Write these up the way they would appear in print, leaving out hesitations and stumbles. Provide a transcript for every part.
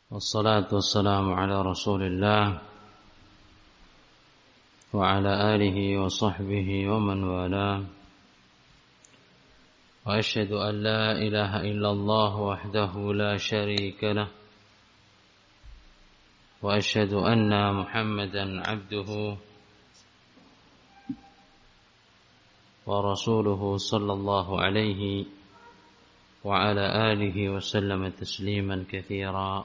والصلاة والسلام على رسول الله وعلى آله وصحبه ومن والاه وأشهد أن لا إله إلا الله وحده لا شريك له وأشهد أن محمدا عبده ورسوله صلى الله عليه وعلى آله وسلم تسليما كثيرا.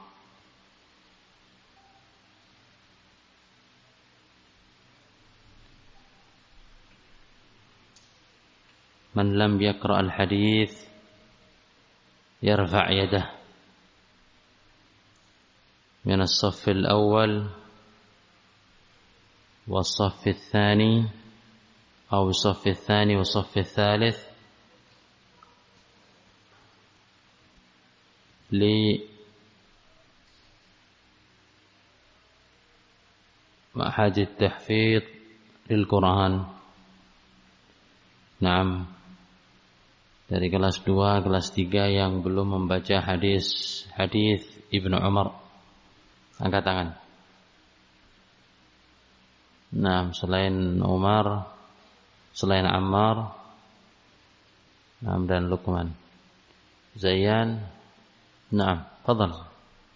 من لم يقرأ الحديث يرفع يده من الصف الأول والصف الثاني أو الصف الثاني والصف الثالث لمعهد التحفيظ للقرآن. Naam, dari kelas 2, kelas 3 yang belum membaca hadis Ibnu Umar, angkat tangan. Nah, selain Umar, selain Ammar, dan Luqman, Zayyan. Naam, fadhal.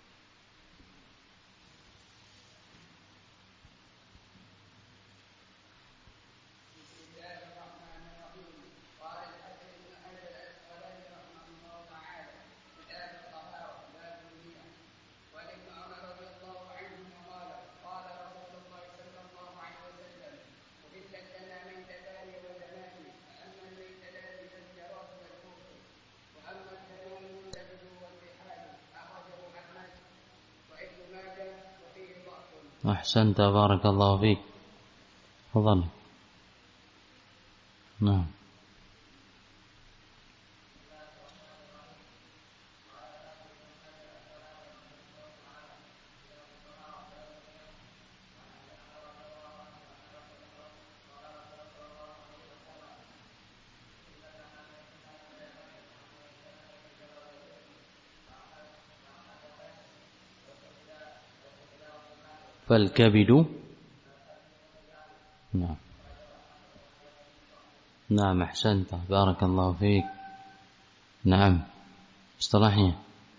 أحسنت بارك الله فيك. تفضل. نعم. فالكبد. نعم. نعم أحسنت بارك الله فيك. نعم، اصطلاحيا.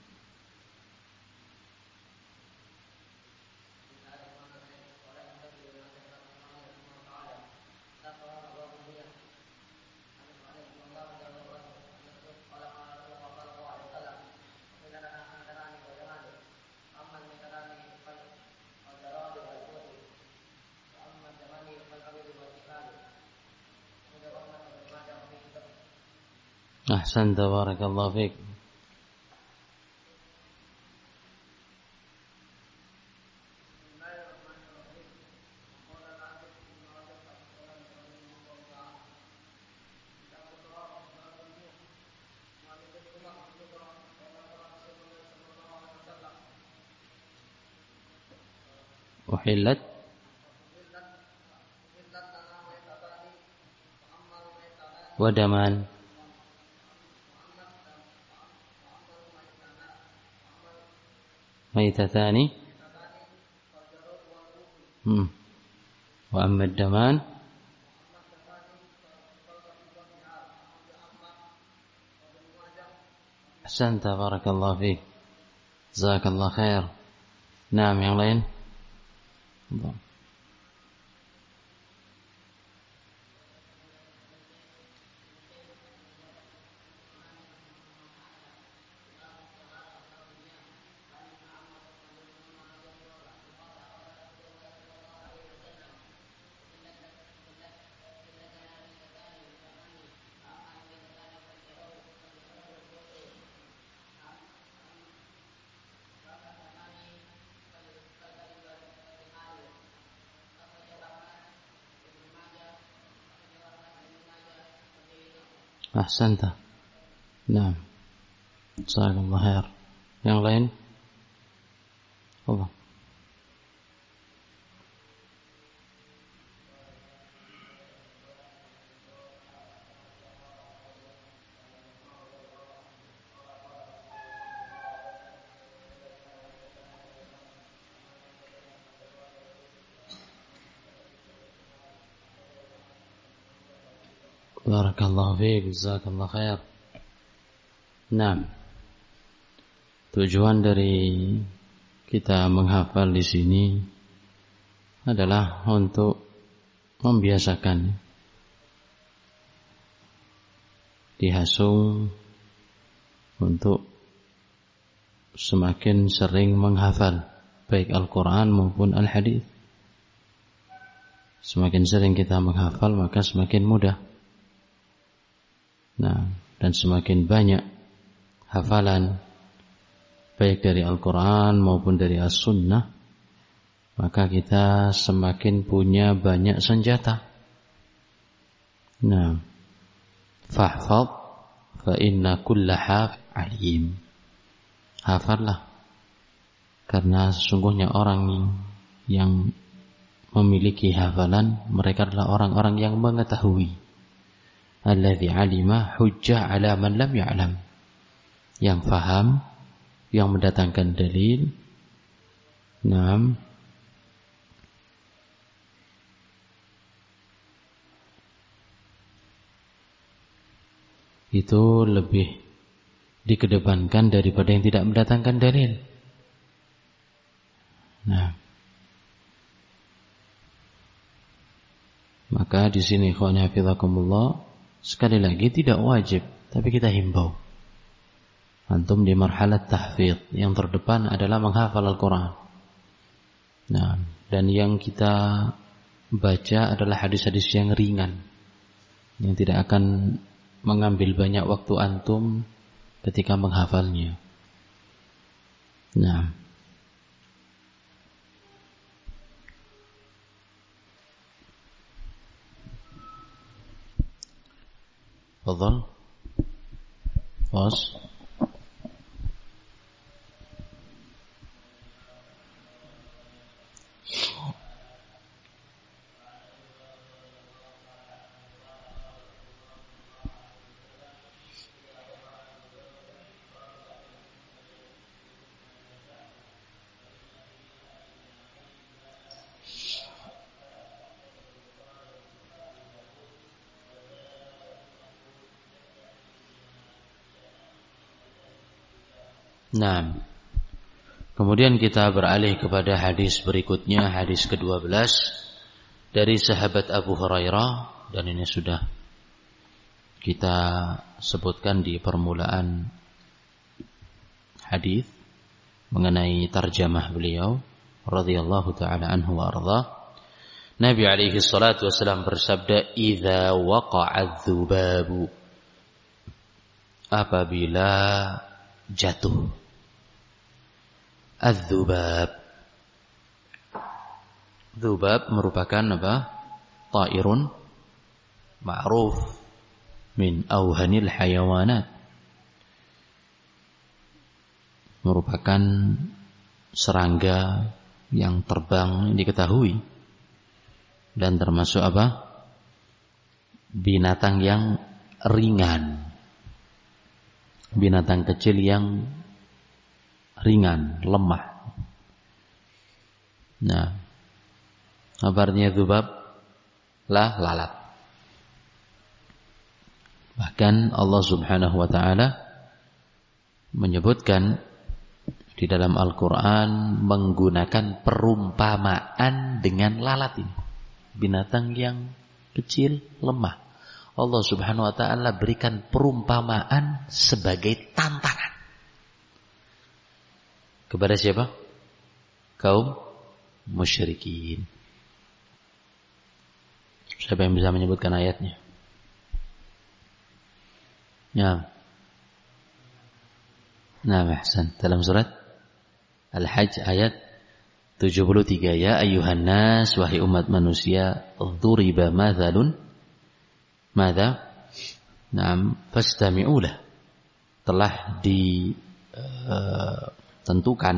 أحسنت بارك الله فيك. أحلت ودمان. ميتتان. وأما الدمان أحسنت بارك الله فيك، جزاك الله خير. نعم، yang lain. Ahsanta. Naam. Jazakallahu khair. Yang lain? Allah. Barakallahu fiik, jazakallahu khair. Nah, tujuan dari kita menghafal di sini adalah untuk membiasakan dihasung untuk semakin sering menghafal baik Al-Quran maupun Al-Hadis. Semakin sering kita menghafal maka semakin mudah. Nah, dan semakin banyak hafalan baik dari Al-Quran maupun dari As-Sunnah, maka kita semakin punya banyak senjata. Nah, fahfadh fa inna kulla hafidh alim. Hafallah, karena sesungguhnya orang yang memiliki hafalan, mereka adalah orang-orang yang mengetahui. Alladzi alima hujjah ala man lam ya'lam. Yang faham, yang mendatangkan dalil. Naam. Itu lebih dikedepankan daripada yang tidak mendatangkan dalil. Nah, maka di sini ikhwan hafizakumullah, sekali lagi tidak wajib, tapi kita himbau. Antum di marhalat tahfidz, yang terdepan adalah menghafal Al-Quran. Nah, dan yang kita baca adalah hadis-hadis yang ringan, yang tidak akan mengambil banyak waktu antum ketika menghafalnya. Nah, fadhal, Fos. Nah, kemudian kita beralih kepada hadis berikutnya, hadis ke-12 dari sahabat Abu Hurairah, dan ini sudah kita sebutkan di permulaan hadis mengenai tarjamah beliau radhiyallahu taala anhu wa ardhah. Nabi alaihi salatu wasallam bersabda, "Idza waqa'a dzubabu," apabila jatuh. Az-dzubab. Dzubab merupakan apa? Ta'irun ma'ruf min awhanil hayawanat. Merupakan serangga yang terbang diketahui, dan termasuk apa? Binatang yang ringan. Binatang kecil yang ringan, lemah. Nah, kabarnya dzubab lalat. Bahkan Allah Subhanahu wa taala menyebutkan di dalam Al-Qur'an menggunakan perumpamaan dengan lalat ini. Binatang yang kecil, lemah. Allah Subhanahu wa taala berikan perumpamaan sebagai tantangan. Kepada siapa? Kaum musyrikin. Siapa yang bisa menyebutkan ayatnya? Ya. Nah, ahsan. Dalam surat Al-Hajj ayat 73, ya ayyuhan nas, wahai umat manusia, dzuriba mathalun. Madza? Naam, fastami'ulah. Telah ditentukan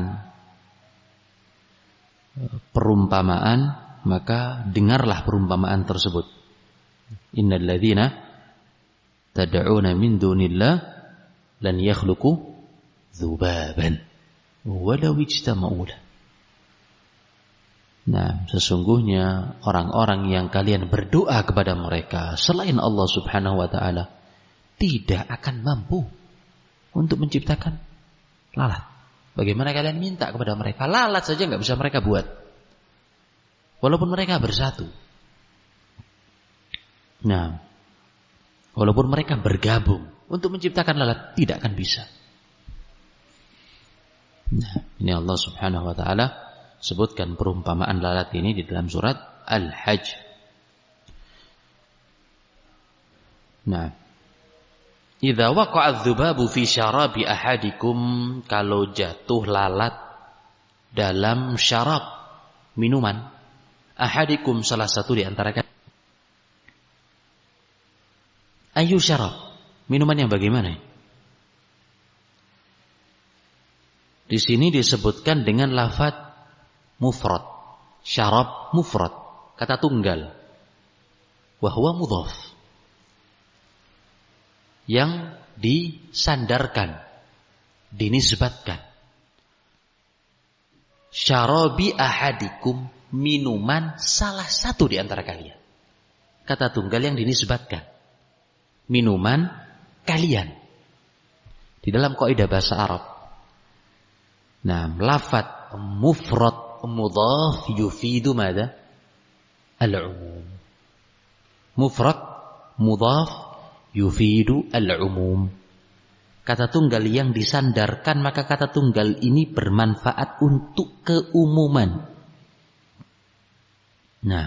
perumpamaan, maka dengarlah perumpamaan tersebut. Innal ladzina tad'una min dunillah lan yakhluqu dzubaban walau ijtama'u lah. Nah, sesungguhnya orang-orang yang kalian berdoa kepada mereka selain Allah Subhanahu wa taala tidak akan mampu untuk menciptakan lalat. Bagaimana kalian minta kepada mereka? Lalat saja nggak bisa mereka buat. Walaupun mereka bersatu. Nah, walaupun mereka bergabung untuk menciptakan lalat, tidak akan bisa. Nah, ini Allah Subhanahu wa taala sebutkan perumpamaan lalat ini di dalam surat Al-Hajj. Nah, idza waqa'a adz-dzubabu fi syarabi ahadikum, kalau jatuh lalat dalam syarab minuman ahadikum, salah satu di antara kalian. Ayu syarab, minuman yang bagaimana? Di sini disebutkan dengan lafaz mufrad, syarab mufrad, kata tunggal. Wa huwa mudhaf, yang disandarkan, dinisbatkan. Syarabi ahadikum, minuman salah satu di antara kalian. Kata tunggal yang dinisbatkan. Minuman kalian. Di dalam kaidah bahasa Arab. Nah, lafaz mufrad mudhaf yufidu mada? Al-umum. Mufrad mudhaf yufidu al-umum. Kata tunggal yang disandarkan, maka kata tunggal ini bermanfaat untuk keumuman. Nah,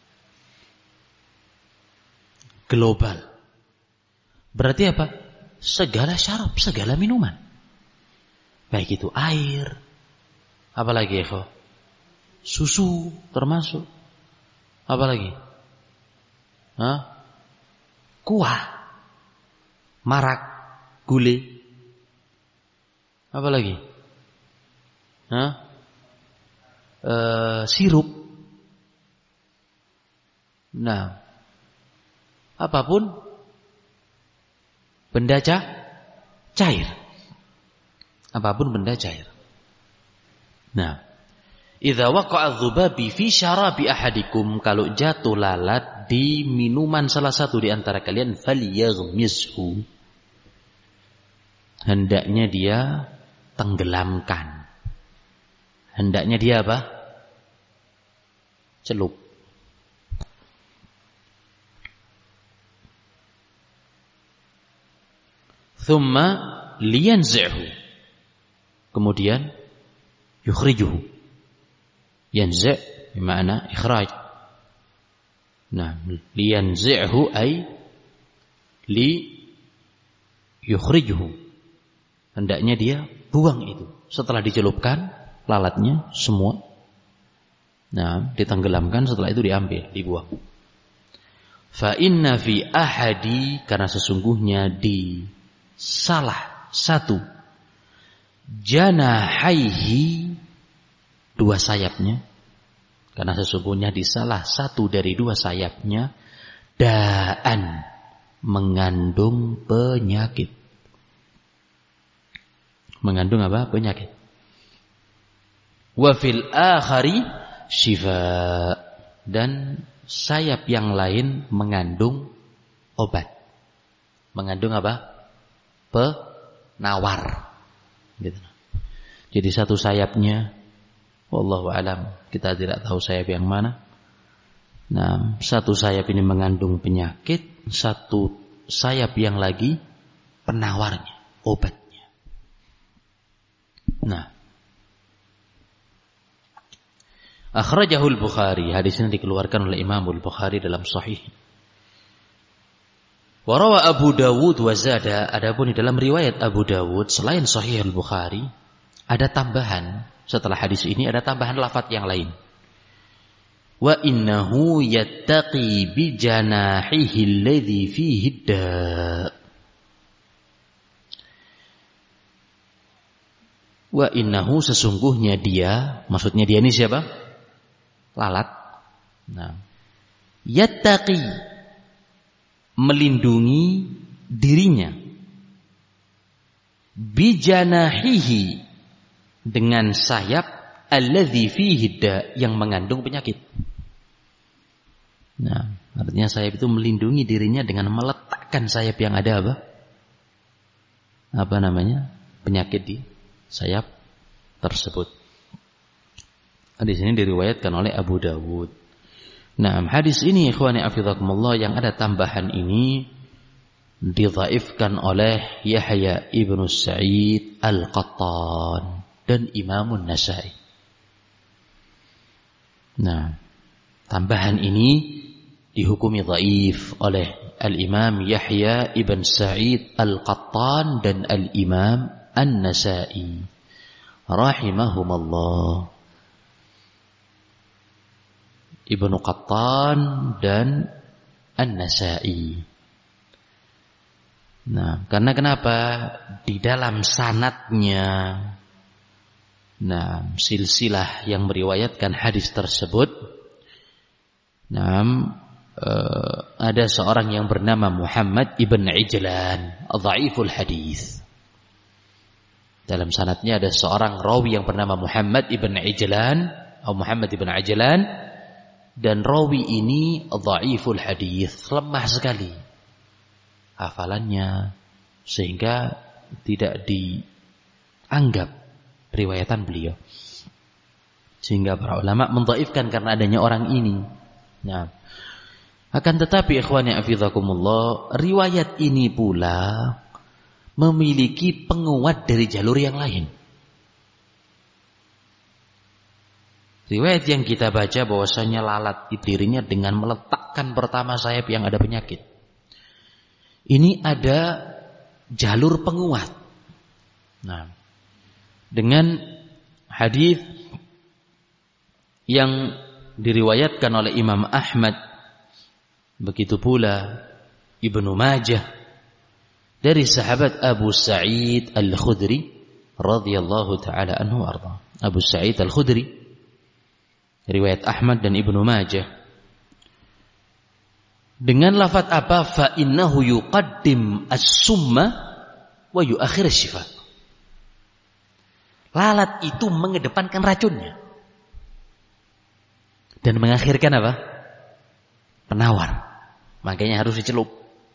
global. Berarti apa? Segala syarab, segala minuman. Baik itu air, apalagi ya, susu termasuk. Apalagi? Kuah, marak, gulai. Apalagi? Sirup. Nah, apapun benda cair. Apapun benda cair. Nah, idza waqa'a adz-dzubabi fi syarabi ahadikum, kalau jatuh lalat di minuman salah satu di antara kalian, falyaghmishu, hendaknya dia tenggelamkan. Hendaknya dia apa? Celup. Thumma liyanzi'hu, kemudian yukhrijuhu. Yanzi' bermakna ikhraj. Nah, liyanzi'hu ay li yukhrijuhu, hendaknya dia buang itu. Setelah dicelupkan lalatnya semua, nah, ditenggelamkan, setelah itu diambil, dibuang. Fa inna fi ahadi, karena sesungguhnya di salah satu janahaihi, dua sayapnya, karena sesungguhnya di salah satu dari dua sayapnya, da'an, mengandung penyakit. Mengandung apa? Penyakit. Wa fil akhari syifa, dan sayap yang lain mengandung obat. Mengandung apa? Penawar. Gitu. Jadi satu sayapnya, wallahu alam, kita tidak tahu sayap yang mana. Nah, satu sayap ini mengandung penyakit, satu sayap yang lagi penawarnya, obatnya. Nah, akhrajahul Bukhari, hadis ini dikeluarkan oleh Imam Al-Bukhari dalam Sahih. Wa rawa Abu Dawud wa zada, adapun di dalam riwayat Abu Dawud selain Sahih Al-Bukhari ada tambahan, setelah hadis ini ada tambahan lafaz yang lain. Wa innahu yattaqi bi janahihi alladhi fihi da'. Wa innahu, sesungguhnya dia, maksudnya dia ini siapa? Lalat. Nah, yattaqi, melindungi dirinya, bijanahihi, dengan sayap alladzi fihi da, yang mengandung penyakit. Nah, artinya sayap itu melindungi dirinya dengan meletakkan sayap yang ada apa namanya? Penyakit di sayap tersebut. Hadis ini diriwayatkan oleh Abu Dawud. Nah, hadis ini ikhwani afizakumullah yang ada tambahan ini didhaifkan oleh Yahya ibnu Sa'id Al-Qattan dan Imam An-Nasa'i. Nah, tambahan ini dihukumi dhaif oleh Al-Imam Yahya ibn Sa'id Al-Qattan dan Al-Imam An-Nasa'i rahimahumallah. Ibnu Qattan dan An-Nasa'i. Nah, karena kenapa? Di dalam sanadnya, nah, silsilah yang meriwayatkan hadis tersebut, nah, ada seorang yang bernama Muhammad ibn Ijlan, dhaiful hadis. Dalam sanadnya ada seorang rawi yang bernama Muhammad ibn Ijlan atau Muhammad ibn Ajlan, dan rawi ini dhaiful hadis, lemah sekali hafalannya, sehingga tidak dianggap riwayatan beliau. Sehingga para ulama mendhaifkan karena adanya orang ini. Nah, akan tetapi ikhwani hafizakumullah, riwayat ini pula memiliki penguat dari jalur yang lain. Riwayat yang kita baca bahwasanya lalat dirinya dengan meletakkan pertama sayap yang ada penyakit. Ini ada jalur penguat. Nah, dengan hadis yang diriwayatkan oleh Imam Ahmad, begitu pula Ibnu Majah dari sahabat Abu Sa'id Al-Khudri radhiyallahu taala anhu arda. Abu Sa'id Al-Khudri, riwayat Ahmad dan Ibnu Majah, dengan lafaz apa? Fa innahu yuqaddim as-summa wa yuakhir asy-syifa. Lalat itu mengedepankan racunnya dan mengakhirkan apa? Penawar. Makanya harus dicelup.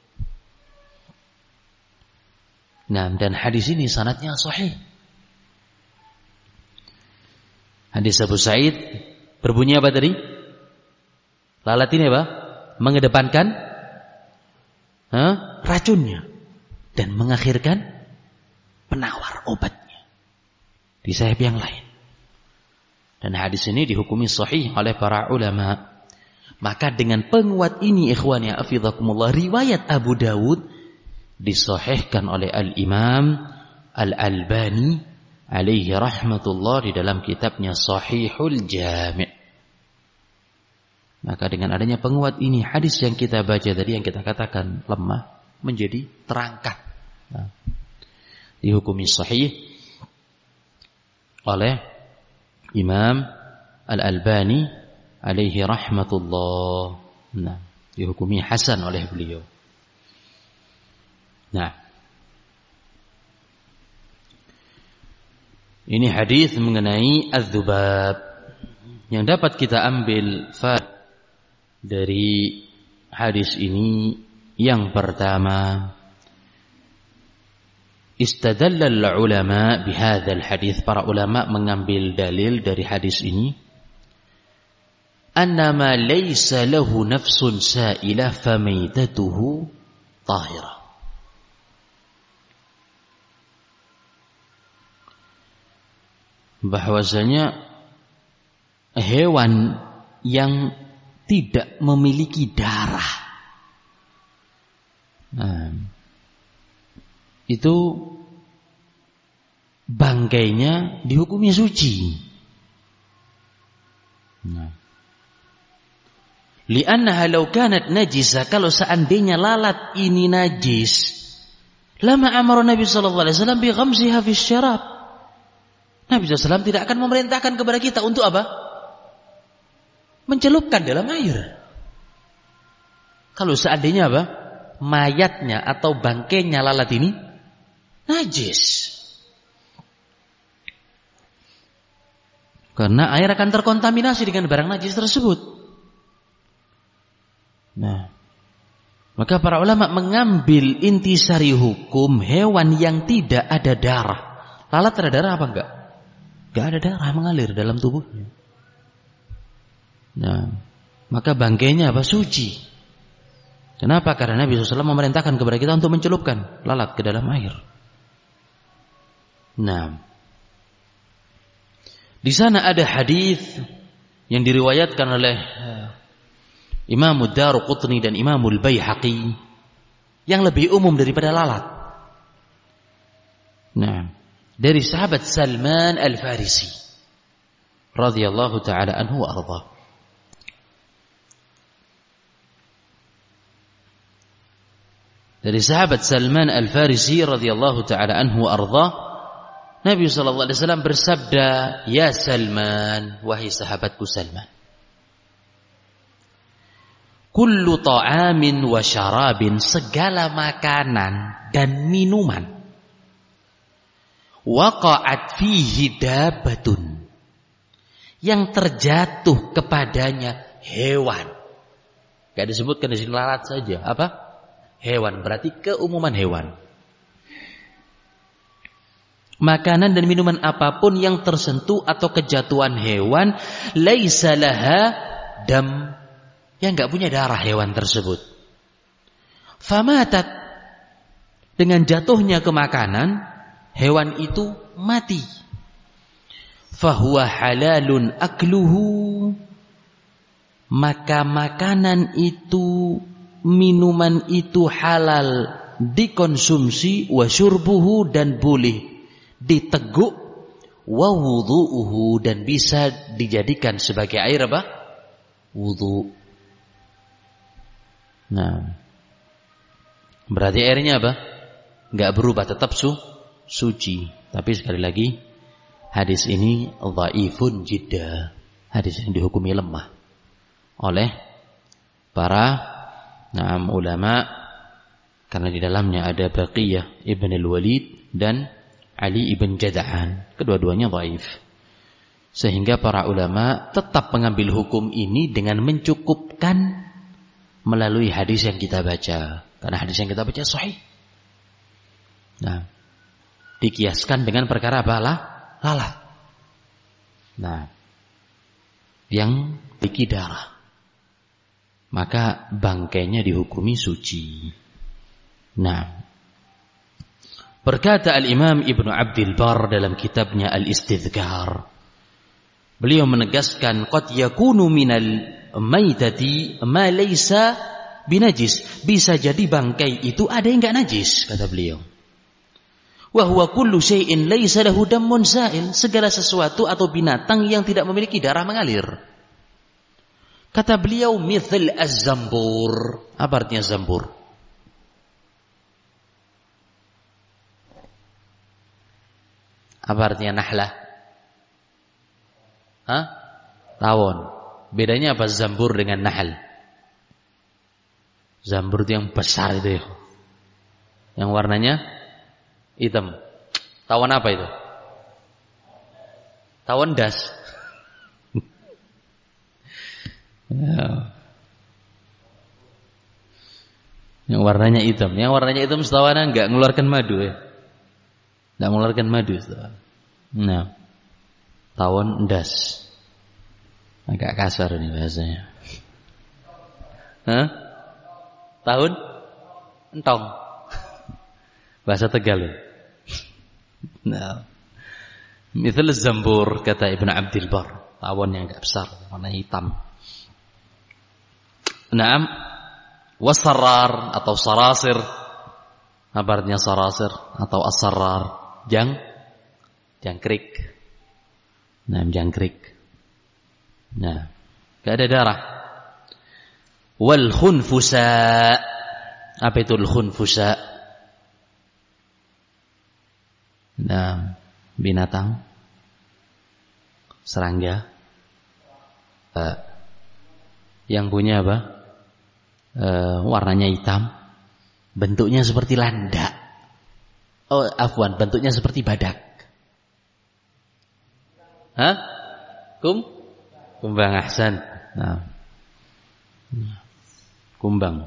Nah, dan hadis ini sanadnya sahih. Hadis Abu Sa'id berbunyi apa tadi? Lalat ini apa? Mengedepankan racunnya dan mengakhirkan penawar obatnya di sayap yang lain. Dan hadis ini dihukumi sahih oleh para ulama. Maka dengan penguat ini ikhwani hafizakumullah, riwayat Abu Dawud disahihkan oleh Al-Imam Al-Albani alaihi rahmatullah di dalam kitabnya Sahihul Jami'. Maka dengan adanya penguat ini, hadis yang kita baca tadi, yang kita katakan lemah, menjadi terangkat. Nah, dihukumi sahih oleh Imam Al-Albani alaihi rahmatullah. Nah, dihukumi hasan oleh beliau. Nah, ini hadis mengenai az-dzubab yang dapat kita ambil dari hadis ini. Yang pertama, istadallal ulama bihadzal hadis, para ulama mengambil dalil dari hadis ini, annama laysa lahu nafsun sa'ilah famaitatuhu tahirah. Bahwasanya hewan yang tidak memiliki darah, nah, itu bangkainya dihukumi suci. Nah, li'annaha law kanat najisah, kalau seandainya lalat ini najis, lama amara Nabi sallallahu alaihi wasallam bi ghamsiha fi syarab. Nabi SAW tidak akan memerintahkan kepada kita untuk apa? Mencelupkan dalam air. Kalau seandainya apa? Mayatnya atau bangkainya lalat ini najis. Karena air akan terkontaminasi dengan barang najis tersebut. Nah, maka para ulama mengambil intisari hukum hewan yang tidak ada darah. Lalat ada darah apa enggak? Enggak ada darah mengalir dalam tubuhnya. Nah, maka bangkainya apa? Suci. Kenapa? Karena Nabi SAW memerintahkan kepada kita untuk mencelupkan lalat ke dalam air. Nah, di sana ada hadis yang diriwayatkan oleh Imam Ad-Daruqutni dan Imam Al-Baihaqi yang lebih umum daripada lalat. Nah, dari sahabat Salman Al-Farisi radhiyallahu taala anhu wa ardha. Dari sahabat Salman Al-Farisi radhiyallahu taala anhu wa ardha, Nabi sallallahu alaihi wasallam bersabda, "Ya Salman, wahai sahabatku Salman, kullu ta'amin wa syarabin, segala makanan dan minuman, waqa'at fihi dabatun, yang terjatuh kepadanya hewan." Gak disebutkan di sini lalat saja. Apa? Hewan, berarti keumuman hewan. Makanan dan minuman apapun yang tersentuh atau kejatuhan hewan, laisa laha dam, yang enggak punya darah hewan tersebut. Famatat, dengan jatuhnya ke makanan, hewan itu mati. Fahuwa halalun akluhu, maka makanan itu, minuman itu halal dikonsumsi, wa syurbuhu, dan boleh diteguk, wa wudhu'uhu, dan bisa dijadikan sebagai air apa? Wudhu. Nah, berarti airnya apa? Enggak berubah, tetap suci. Tapi sekali lagi, hadis ini dhaifun jidda. Hadis ini dihukumi lemah oleh para ulama, karena di dalamnya ada Baqiyah ibn al-Walid dan Ali ibn Jada'an, kedua-duanya dhaif. Sehingga para ulama tetap mengambil hukum ini dengan mencukupkan melalui hadis yang kita baca, karena hadis yang kita baca sahih. Nah, dikiaskan dengan perkara apa? Lalat. Nah, yang memiliki darah, maka bangkainya dihukumi suci. Nah, berkata Al-Imam Ibnu Abdil Barr dalam kitabnya Al-Istidhkar, beliau menegaskan, qad yakunu minal maitati ma laysa binajis, bisa jadi bangkai itu ada yang enggak najis, kata beliau. Wa huwa kullu syai'in laysa lahu dammun sa'il, segala sesuatu atau binatang yang tidak memiliki darah mengalir. Kata beliau, mithl az-zambur. Apa artinya zambur? Apa artinya nahlah? Hah? Tawon. Bedanya apa zambur dengan nahl? Zambur itu yang besar itu ya, yang warnanya hitam. Tawon apa itu? Tawon das. Ya. Yang warnanya hitam. Yang warnanya hitam setawanan enggak mengeluarkan madu ya. Enggak mengeluarkan madu setawanan. Nah, tawon das. Agak kasar ini bahasanya. Hah? Tahun? Entong. Bahasa Tegal. Nah, mithal zambur, kata Ibnu Abdil Barr, tawon yang agak besar, warna hitam. Naam, wasarrar atau sarasir. Apa artinya sarasir atau asarrar? Jangkrik. Nah, jangkrik. Nah, enggak ada darah. Wal khunfusa. Apa itu al khunfusa? Nah, binatang serangga yang punya apa? Warnanya hitam, bentuknya seperti landak. Oh, afwan, bentuknya seperti badak. Hah? Kumbang, ahsan. Nah. Kumbang.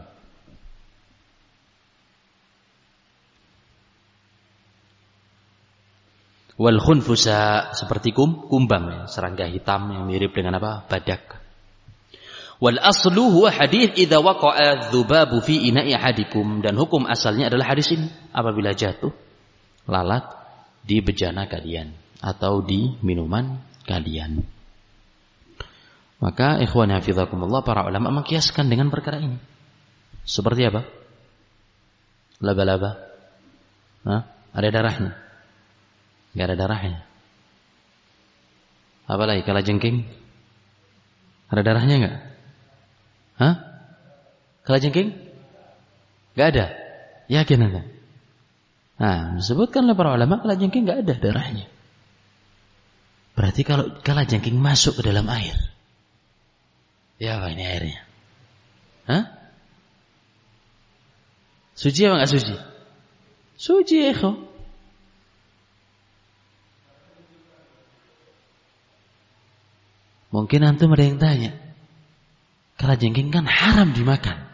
Wal khunfusa, seperti kumbang, serangga hitam yang mirip dengan apa? Badak. Wal aslu huwa hadits idza waqa'a dzubabu fi ina'i ahadikum, dan hukum asalnya adalah hadis ini, apabila jatuh lalat di bejana kalian atau di minuman kalian. Maka ikhwan hafizakumullah, para ulama mengkiaskan dengan perkara ini. Seperti apa? Laba-laba. Ada darahnya? Enggak ada darahnya. Apalagi kalajengking? Ada darahnya enggak? Kalajengking? Enggak ada. Yakin Anda? Nah, disebutkan oleh para ulama kalajengking enggak ada darahnya. Berarti kalau kalajengking masuk ke dalam air, ya apa ini airnya? Suci apa enggak suci? Suci, ikhwan. Mungkin antum ada yang tanya, kalajengking kan haram dimakan.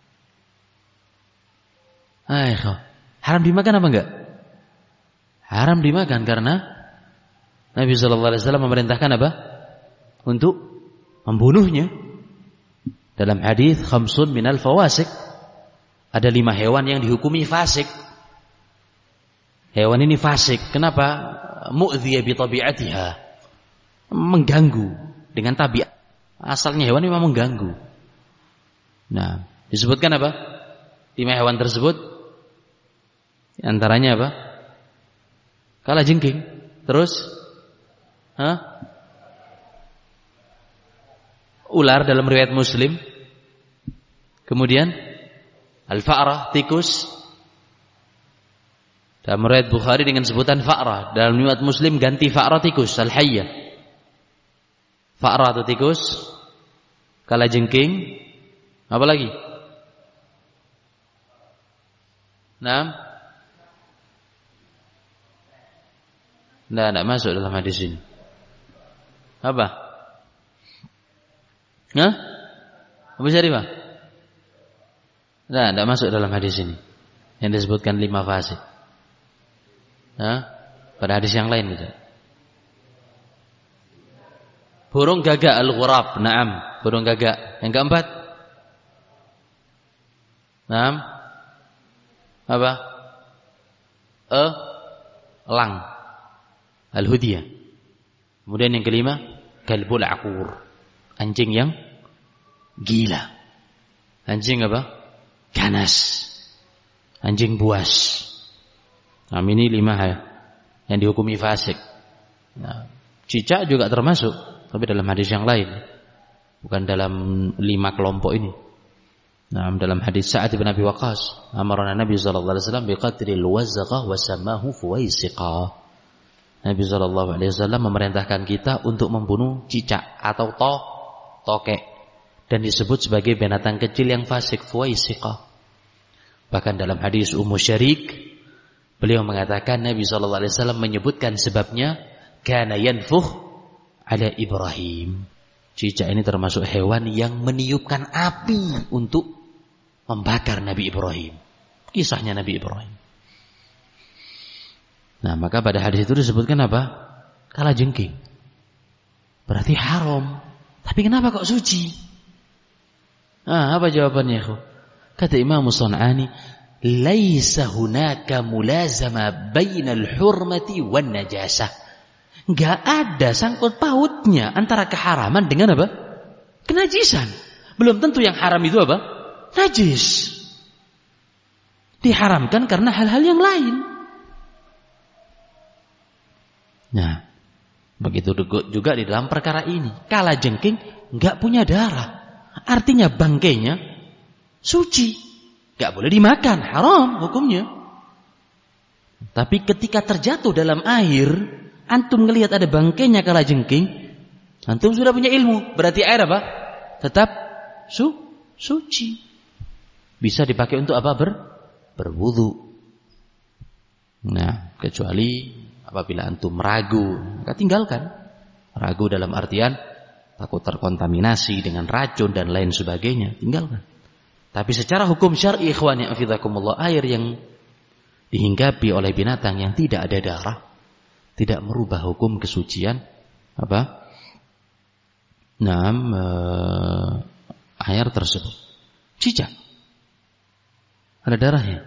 Ikhwan, haram dimakan apa enggak? Haram dimakan karena Nabi SAW memerintahkan apa? Untuk membunuhnya. Dalam hadis khamsun minal fawasik, ada 5 hewan yang dihukumi fasik. Hewan ini fasik. Kenapa? Mu'dhiya bi tabi'atiha, mengganggu dengan tabiat. Asalnya hewan memang mengganggu. Nah, disebutkan apa? 5 hewan tersebut, antaranya apa? Kalajengking. Terus ular dalam riwayat Muslim. Kemudian al-fa'rah, tikus. Dalam riwayat Bukhari dengan sebutan fa'rah. Dalam riwayat Muslim ganti fa'rah, tikus, al-hayyah. Fa'rah atau tikus, kalajengking, apa lagi? Tidak masuk dalam hadis ini. Apa? Abu Syarifah? Tidak masuk dalam hadis ini. Yang disebutkan 5 fasik. Pada hadis yang lain gitu. Burung gagak al-ghurab. Naam, burung gagak. Yang keempat? Naam. Apa? Elang. Al-hudiyah. Kemudian yang kelima, kalbul aqur. Anjing yang gila. Anjing apa? Ganas. Anjing buas. Nah, ini 5 yang dihukumi fasik. Nah, cicak juga termasuk, tapi dalam hadis yang lain, bukan dalam 5 kelompok ini. Nah, dalam hadis Sa'ad bin Abi Waqqas, amarna Nabi sallallahu alaihi wasallam biqatlil wazghah wa samahu fuwaisiqa. Nabi sallallahu alaihi wasallam memerintahkan kita untuk membunuh cicak atau tokek, dan disebut sebagai binatang kecil yang fasik, fuwaisiqa. Bahkan dalam hadis Ummu Syarik, beliau mengatakan Nabi sallallahu alaihi wasallam menyebutkan sebabnya, kana yanfukh ala Ibrahim. Cicak ini termasuk hewan yang meniupkan api untuk membakar Nabi Ibrahim. Kisahnya Nabi Ibrahim. Nah, maka pada hadis itu disebutkan apa? Kalajengking. Berarti haram. Tapi kenapa kok suci? Apa jawabannya? Kata Imam San'ani, laisa hunaka mulazama bainal hurmati wan najasah. Enggak ada sangkut pautnya antara keharaman dengan apa? Kenajisan. Belum tentu yang haram itu apa? Najis. Diharamkan karena hal-hal yang lain. Nah, begitu juga di dalam perkara ini. Kalajengking enggak punya darah. Artinya bangkainya suci. Enggak boleh dimakan, haram hukumnya. Tapi ketika terjatuh dalam air, antum ngelihat ada bangkainya kalajengking, antum sudah punya ilmu. Berarti air apa? Tetap suci. Bisa dipakai untuk apa? Berwudu. Nah, kecuali apabila antum ragu, maka tinggalkan. Ragu dalam artian takut terkontaminasi dengan racun dan lain sebagainya, tinggalkan. Tapi secara hukum syar'i ikhwani afizakumullah, air yang dihinggapi oleh binatang yang tidak ada darah tidak merubah hukum kesucian apa? Air tersebut. Cicak. Ada darahnya.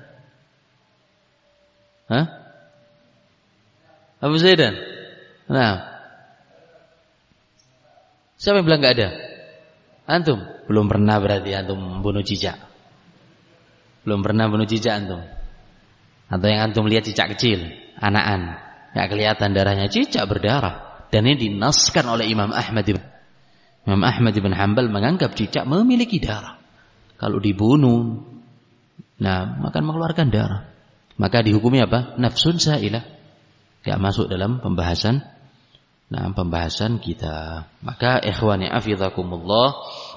Hah? Abu Zaidan. Nah. Siapa yang bilang enggak ada? Antum? Belum pernah berarti antum bunuh cicak. Belum pernah bunuh cicak antum. Atau yang antum lihat cicak kecil, anakan, enggak kelihatan darahnya, cicak berdarah. Dan ini dinaskan oleh Imam Ahmad bin Hanbal menganggap cicak memiliki darah. Kalau dibunuh, akan mengeluarkan darah. Maka dihukumi apa? Nafsun sa'ilah. Enggak masuk dalam pembahasan kita. Maka ikhwani afizakumullah,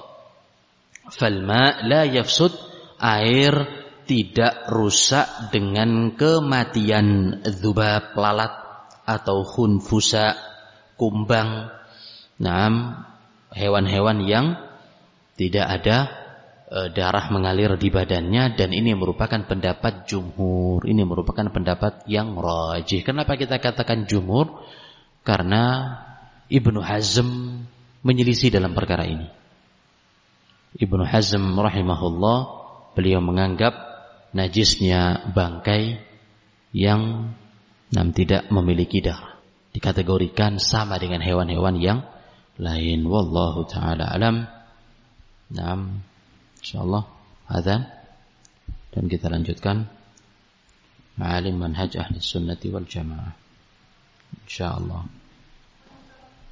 falma la yafsud, air tidak rusak dengan kematian dzubab, lalat, atau khunfusa, kumbang. Hewan-hewan yang tidak ada darah mengalir di badannya, dan ini merupakan pendapat jumhur. Ini merupakan pendapat yang rajih. Kenapa kita katakan jumhur? Karena Ibnu Hazm menyelisih dalam perkara ini. Ibnu Hazm rahimahullah, beliau menganggap najisnya bangkai yang tidak memiliki darah dikategorikan sama dengan hewan-hewan yang lain. Wallahu ta'ala alam. Insyaallah adzan dan kita lanjutkan ma'alim manhaj ahli sunnati wal jamaah insyaallah.